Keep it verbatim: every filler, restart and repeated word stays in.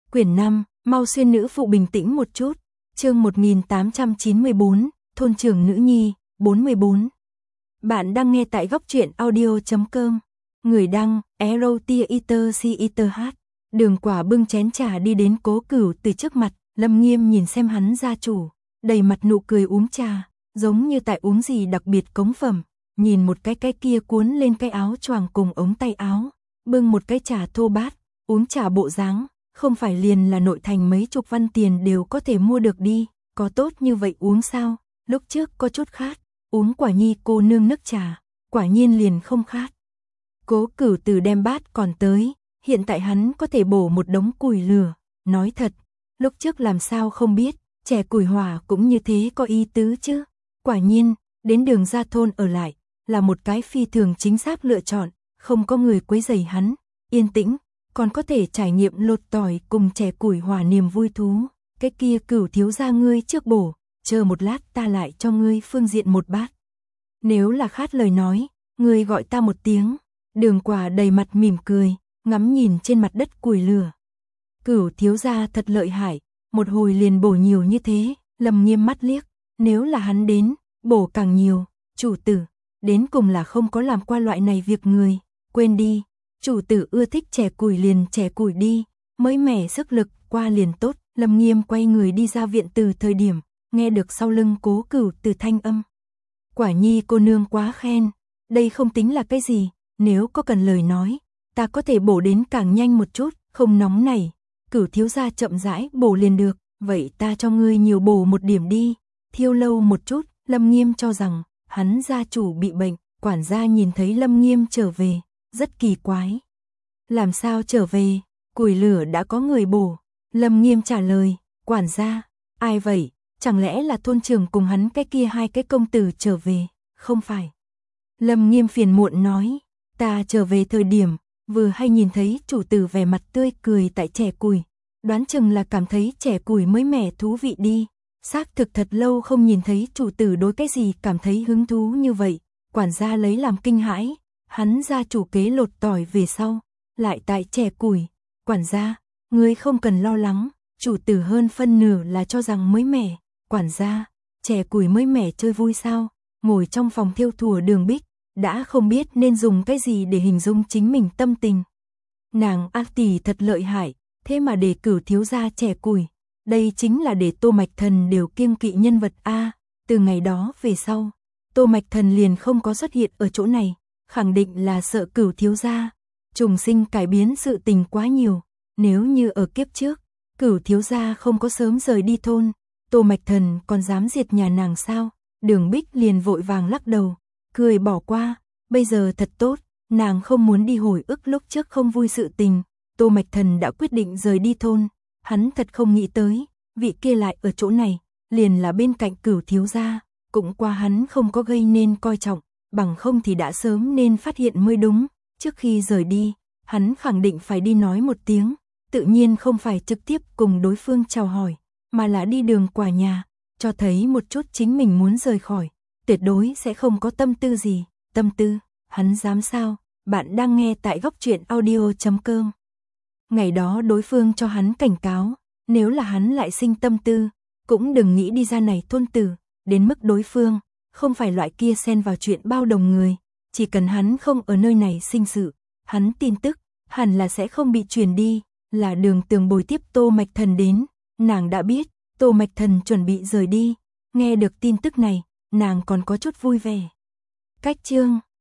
Quyển năm, mau xuyên nữ phụ bình tĩnh một chút. Chương một nghìn tám trăm chín mươi bốn, thôn trưởng nữ nhi, bốn mươi bốn. Bạn đang nghe tại góc truyện audio chấm com. Người đăng, Erotia Eater C Eater H. Đường Quả bưng chén trà đi đến Cố Cửu từ trước mặt, Lâm Nghiêm nhìn xem hắn gia chủ, đầy mặt nụ cười uống trà, giống như tại uống gì đặc biệt cống phẩm, nhìn một cái cái kia cuốn lên cái áo choàng cùng ống tay áo, bưng một cái trà thô bát, uống trà bộ dáng, không phải liền là nội thành mấy chục văn tiền đều có thể mua được đi, có tốt như vậy uống sao? Lúc trước có chút khát, uống Quả Nhi cô nương nước trà, quả nhiên liền không khát. Cố Cửu từ đem bát còn tới, hiện tại hắn có thể bổ một đống củi lửa, nói thật, lúc trước làm sao không biết, chè củi hỏa cũng như thế có ý tứ chứ. Quả nhiên, đến Đường Gia thôn ở lại, là một cái phi thường chính xác lựa chọn, không có người quấy rầy hắn, yên tĩnh, còn có thể trải nghiệm lột tỏi cùng chè củi hỏa niềm vui thú. Cái kia Cửu thiếu gia ngươi trước bổ, chờ một lát ta lại cho ngươi phương diện một bát. Nếu là khát lời nói, ngươi gọi ta một tiếng. Đường Quả đầy mặt mỉm cười, ngắm nhìn trên mặt đất củi lửa. Cửu thiếu gia thật lợi hại, một hồi liền bổ nhiều như thế. Lâm Nghiêm mắt liếc, nếu là hắn đến, bổ càng nhiều. Chủ tử, đến cùng là không có làm qua loại này việc người, quên đi. Chủ tử ưa thích chè củi liền chè củi đi, mới mẻ sức lực qua liền tốt. Lâm Nghiêm quay người đi ra viện từ thời điểm, nghe được sau lưng Cố Cửu từ thanh âm. Quả Nhi cô nương quá khen, đây không tính là cái gì, nếu có cần lời nói, ta có thể bổ đến càng nhanh một chút, không nóng này. Cửu thiếu gia chậm rãi bổ liền được, vậy ta cho ngươi nhiều bổ một điểm đi, thiêu lâu một chút. Lâm Nghiêm cho rằng, hắn gia chủ bị bệnh, quản gia nhìn thấy Lâm Nghiêm trở về, rất kỳ quái. Làm sao trở về, củi lửa đã có người bổ. Lâm Nghiêm trả lời, quản gia, ai vậy, chẳng lẽ là thôn trưởng cùng hắn cái kia hai cái công tử trở về, không phải. Lâm Nghiêm phiền muộn nói, ta trở về thời điểm, vừa hay nhìn thấy chủ tử vẻ mặt tươi cười tại chè củi, đoán chừng là cảm thấy chè củi mới mẻ thú vị đi. Xác thực thật lâu không nhìn thấy chủ tử đối cái gì cảm thấy hứng thú như vậy. Quản gia lấy làm kinh hãi, hắn gia chủ kế lột tỏi về sau, lại tại chè củi. Quản gia, ngươi không cần lo lắng, chủ tử hơn phân nửa là cho rằng mới mẻ. Quản gia, chè củi mới mẻ chơi vui sao? Ngồi trong phòng thiêu thùa Đường Bích, đã không biết nên dùng cái gì để hình dung chính mình tâm tình. Nàng A tỷ thật lợi hại, thế mà để Cửu thiếu gia chè củi, đây chính là để Tô Mạch Thần đều kiêng kỵ nhân vật a. Từ ngày đó về sau, Tô Mạch Thần liền không có xuất hiện ở chỗ này, khẳng định là sợ Cửu thiếu gia. Trùng sinh cải biến sự tình quá nhiều, nếu như ở kiếp trước, Cửu thiếu gia không có sớm rời đi thôn, Tô Mạch Thần còn dám diệt nhà nàng sao? Đường Bích liền vội vàng lắc đầu, cười bỏ qua, bây giờ thật tốt, nàng không muốn đi hồi ức lúc trước không vui sự tình. Tô Mạch Thần đã quyết định rời đi thôn, hắn thật không nghĩ tới, vị kia lại ở chỗ này, liền là bên cạnh Cửu thiếu gia, cũng qua hắn không có gây nên coi trọng, bằng không thì đã sớm nên phát hiện mới đúng. Trước khi rời đi, hắn khẳng định phải đi nói một tiếng, tự nhiên không phải trực tiếp cùng đối phương chào hỏi, mà là đi đường qua nhà, cho thấy một chút chính mình muốn rời khỏi, tuyệt đối sẽ không có tâm tư gì. Tâm tư, hắn dám sao? Bạn đang nghe tại góc truyện audio chấm com. Ngày đó đối phương cho hắn cảnh cáo, nếu là hắn lại sinh tâm tư, cũng đừng nghĩ đi ra này thôn tử, đến mức đối phương không phải loại kia xen vào chuyện bao đồng người, chỉ cần hắn không ở nơi này sinh sự, hắn tin tức hẳn là sẽ không bị truyền đi. Là Đường Tường bồi tiếp Tô Mạch Thần đến, nàng đã biết Tô Mạch Thần chuẩn bị rời đi, nghe được tin tức này, nàng còn có chút vui vẻ. Cách chương